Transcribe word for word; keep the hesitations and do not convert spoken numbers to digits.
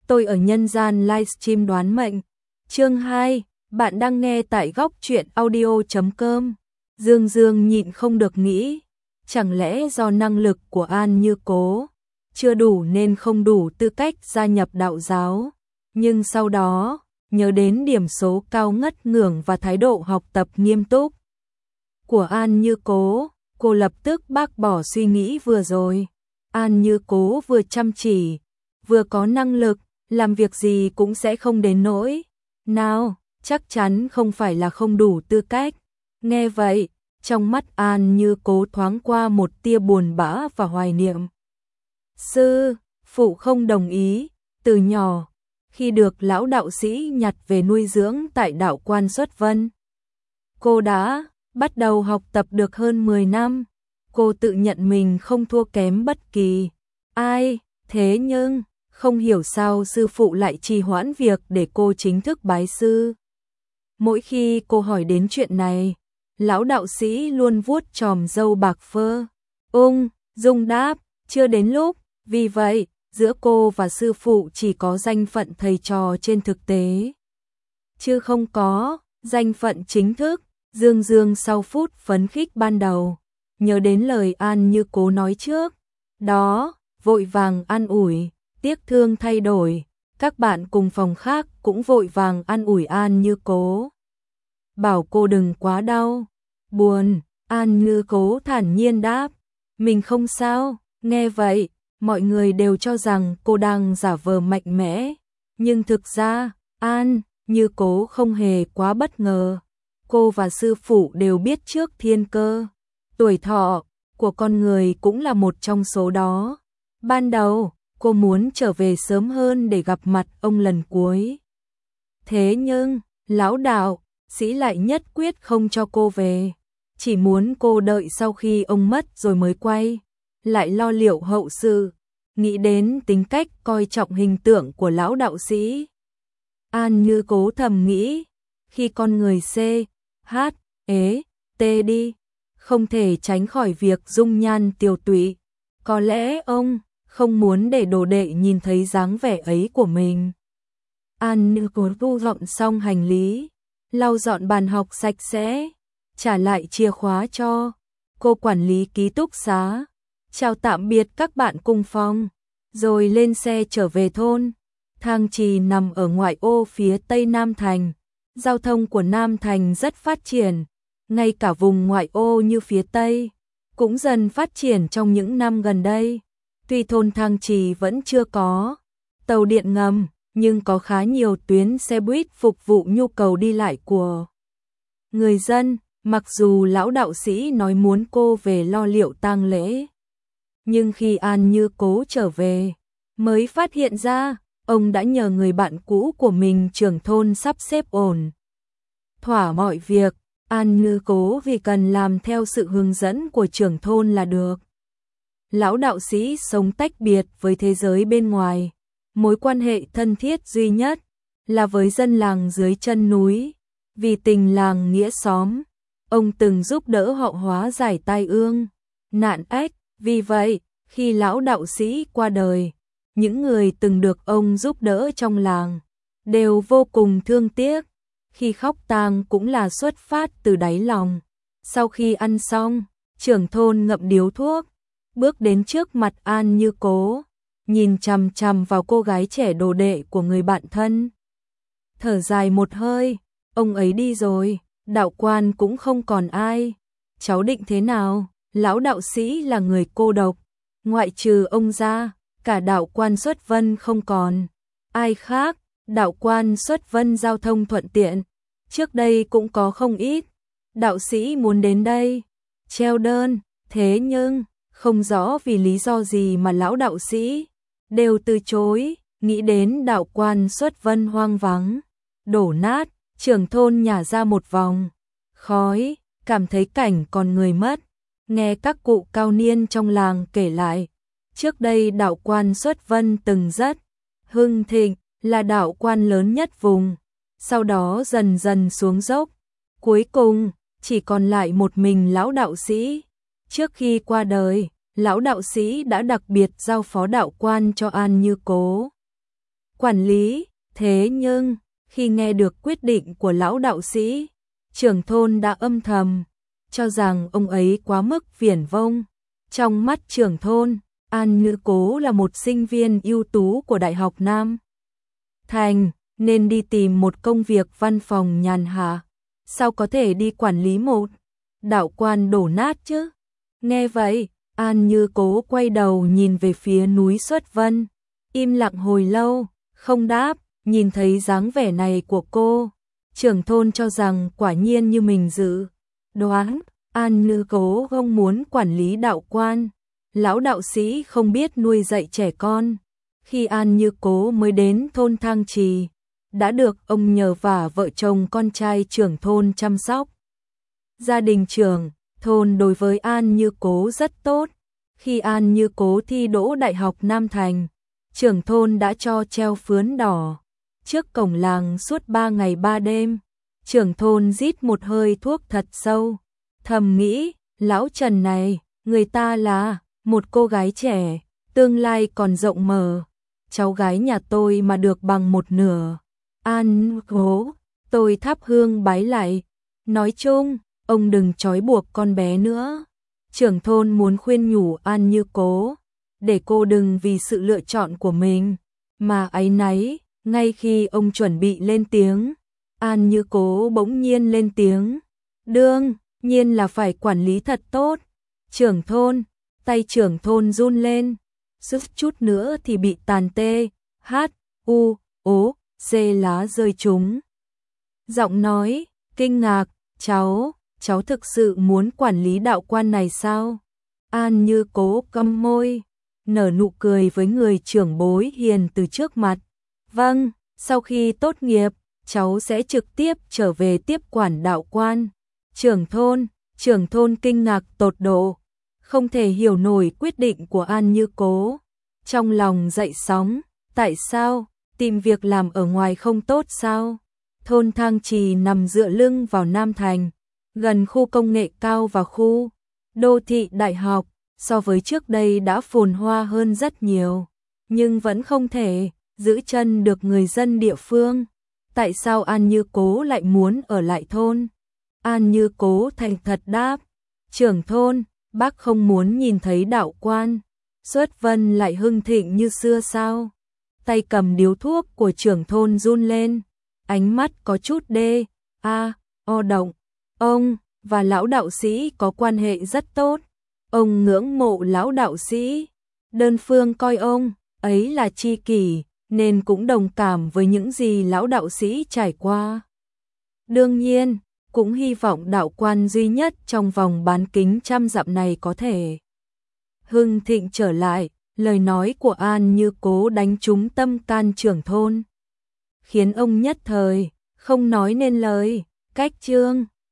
tôi ở nhân gian livestream đoán mệnh. Chương hai, bạn đang nghe tại góc truyện audio chấm com. Dương Dương nhịn không được nghĩ, chẳng lẽ do năng lực của An Như Cố chưa đủ nên không đủ tư cách gia nhập đạo giáo, nhưng sau đó, nhớ đến điểm số cao ngất ngưỡng và thái độ học tập nghiêm túc của An Như Cố, cô lập tức bác bỏ suy nghĩ vừa rồi. An Như Cố vừa chăm chỉ, vừa có năng lực, làm việc gì cũng sẽ không đến nỗi nào, chắc chắn không phải là không đủ tư cách. Nghe vậy, trong mắt An Như Cố thoáng qua một tia buồn bã và hoài niệm. Sư phụ không đồng ý, từ nhỏ, khi được lão đạo sĩ nhặt về nuôi dưỡng tại đạo quan Xuất Vân, cô đã bắt đầu học tập được hơn mười năm. Cô tự nhận mình không thua kém bất kỳ ai, thế nhưng không hiểu sao sư phụ lại trì hoãn việc để cô chính thức bái sư. Mỗi khi cô hỏi đến chuyện này, lão đạo sĩ luôn vuốt chòm râu bạc phơ, ung dung đáp, chưa đến lúc, vì vậy, giữa cô và sư phụ chỉ có danh phận thầy trò trên thực tế, chứ không có danh phận chính thức. Dương Dương sau phút phấn khích ban đầu, nhớ đến lời An Như Cố nói trước đó, vội vàng an ủi, tiếc thương thay đổi, các bạn cùng phòng khác cũng vội vàng an ủi An Như Cố, bảo cô đừng quá đau buồn. An Như Cố thản nhiên đáp, mình không sao. Nghe vậy, mọi người đều cho rằng cô đang giả vờ mạnh mẽ, nhưng thực ra An Như Cố không hề quá bất ngờ. Cô và sư phụ đều biết trước thiên cơ, tuổi thọ của con người cũng là một trong số đó. Ban đầu, cô muốn trở về sớm hơn để gặp mặt ông lần cuối. Thế nhưng, lão đạo sĩ lại nhất quyết không cho cô về, chỉ muốn cô đợi sau khi ông mất rồi mới quay lại lo liệu hậu sự. Nghĩ đến tính cách coi trọng hình tượng của lão đạo sĩ, An Như Cố thầm nghĩ, khi con người C, H, ế, T đi, không thể tránh khỏi việc dung nhan tiều tụy. Có lẽ ông không muốn để đồ đệ nhìn thấy dáng vẻ ấy của mình. An Như Cố thu dọn xong hành lý, lau dọn bàn học sạch sẽ, trả lại chìa khóa cho cô quản lý ký túc xá, chào tạm biệt các bạn cùng phòng, rồi lên xe trở về thôn. Thang Trì nằm ở ngoại ô phía tây Nam Thành. Giao thông của Nam Thành rất phát triển, ngay cả vùng ngoại ô như phía Tây cũng dần phát triển trong những năm gần đây. Tuy thôn Thang Trì vẫn chưa có tàu điện ngầm, nhưng có khá nhiều tuyến xe buýt phục vụ nhu cầu đi lại của người dân. Mặc dù lão đạo sĩ nói muốn cô về lo liệu tang lễ, nhưng khi An Như Cố trở về, mới phát hiện ra ông đã nhờ người bạn cũ của mình trưởng thôn sắp xếp ổn thỏa mọi việc. An Như Cố vì cần làm theo sự hướng dẫn của trưởng thôn là được. Lão đạo sĩ sống tách biệt với thế giới bên ngoài, mối quan hệ thân thiết duy nhất là với dân làng dưới chân núi. Vì tình làng nghĩa xóm, ông từng giúp đỡ họ hóa giải tai ương, nạn ách. Vì vậy, khi lão đạo sĩ qua đời, những người từng được ông giúp đỡ trong làng đều vô cùng thương tiếc. Khi khóc tang cũng là xuất phát từ đáy lòng. Sau khi ăn xong, trưởng thôn ngậm điếu thuốc, bước đến trước mặt An Như Cố, nhìn chằm chằm vào cô gái trẻ đồ đệ của người bạn thân. Thở dài một hơi, ông ấy đi rồi, đạo quan cũng không còn ai. Cháu định thế nào? Lão đạo sĩ là người cô độc, ngoại trừ ông ra, cả đạo quan Xuất Vân không còn ai khác. Đạo quan Xuất Vân giao thông thuận tiện, trước đây cũng có không ít đạo sĩ muốn đến đây treo đơn, thế nhưng không rõ vì lý do gì mà lão đạo sĩ đều từ chối. Nghĩ đến đạo quan Xuất Vân hoang vắng, đổ nát, trưởng thôn nhả ra một vòng khói, cảm thấy cảnh còn người mất. Nghe các cụ cao niên trong làng kể lại, trước đây đạo quan Xuất Vân từng rất hưng thịnh, là đạo quan lớn nhất vùng, sau đó dần dần xuống dốc, cuối cùng chỉ còn lại một mình lão đạo sĩ. Trước khi qua đời, lão đạo sĩ đã đặc biệt giao phó đạo quan cho An Như Cố. quản lý. Thế nhưng, khi nghe được quyết định của lão đạo sĩ, trưởng thôn đã âm thầm cho rằng ông ấy quá mức viển vông. Trong mắt trưởng thôn, An Như Cố là một sinh viên ưu tú của Đại học Nam Thành, nên đi tìm một công việc văn phòng nhàn hạ. Sao có thể đi quản lý một đạo quan đổ nát chứ? Nghe vậy, An Như Cố quay đầu nhìn về phía núi Xuất Vân, im lặng hồi lâu, không đáp. Nhìn thấy dáng vẻ này của cô, trưởng thôn cho rằng quả nhiên như mình dự đoán, An Như Cố không muốn quản lý đạo quan. Lão đạo sĩ không biết nuôi dạy trẻ con. Khi An Như Cố mới đến thôn Thang Trì, đã được ông nhờ vả vợ chồng con trai trưởng thôn chăm sóc. Gia đình trưởng thôn đối với An Như Cố rất tốt. Khi An Như Cố thi đỗ Đại học Nam Thành, trưởng thôn đã cho treo phướn đỏ trước cổng làng suốt ba ngày ba đêm. Trưởng thôn rít một hơi thuốc thật sâu, thầm nghĩ, lão Trần này, người ta là một cô gái trẻ, tương lai còn rộng mở. Cháu gái nhà tôi mà được bằng một nửa. An Cố, tôi thắp hương bái lại. Nói chung, ông đừng trói buộc con bé nữa. Trưởng thôn muốn khuyên nhủ An Như Cố, để cô đừng vì sự lựa chọn của mình mà áy náy. Ngay khi ông chuẩn bị lên tiếng, An Như Cố bỗng nhiên lên tiếng. Đương nhiên là phải quản lý thật tốt. Trưởng thôn, tay trưởng thôn run lên, suýt chút nữa thì bị tàn tê. Hát, u, ố, dê lá rơi trúng. Giọng nói, kinh ngạc, cháu, cháu thực sự muốn quản lý đạo quan này sao? An Như Cố câm môi, nở nụ cười với người trưởng bối hiền từ trước mặt. Vâng, sau khi tốt nghiệp, cháu sẽ trực tiếp trở về tiếp quản đạo quan. Trưởng thôn, trưởng thôn kinh ngạc tột độ, không thể hiểu nổi quyết định của An Như Cố. Trong lòng dậy sóng, tại sao, tìm việc làm ở ngoài không tốt sao? Thôn Thang Trì nằm dựa lưng vào Nam Thành, gần khu công nghệ cao và khu đô thị đại học, so với trước đây đã phồn hoa hơn rất nhiều, nhưng vẫn không thể giữ chân được người dân địa phương. Tại sao An Như Cố lại muốn ở lại thôn? An Như Cố thành thật đáp, trưởng thôn, bác không muốn nhìn thấy đạo quan Xuất Vân lại hưng thịnh như xưa sao? Tay cầm điếu thuốc của trưởng thôn run lên, ánh mắt có chút đê, a, o động. Ông và lão đạo sĩ có quan hệ rất tốt. Ông ngưỡng mộ lão đạo sĩ, đơn phương coi ông ấy là tri kỷ, nên cũng đồng cảm với những gì lão đạo sĩ trải qua. Đương nhiên, cũng hy vọng đạo quan duy nhất trong vòng bán kính trăm dặm này có thể hưng thịnh trở lại. Lời nói của An Như Cố đánh trúng tâm can trưởng thôn, khiến ông nhất thời không nói nên lời. Cách chương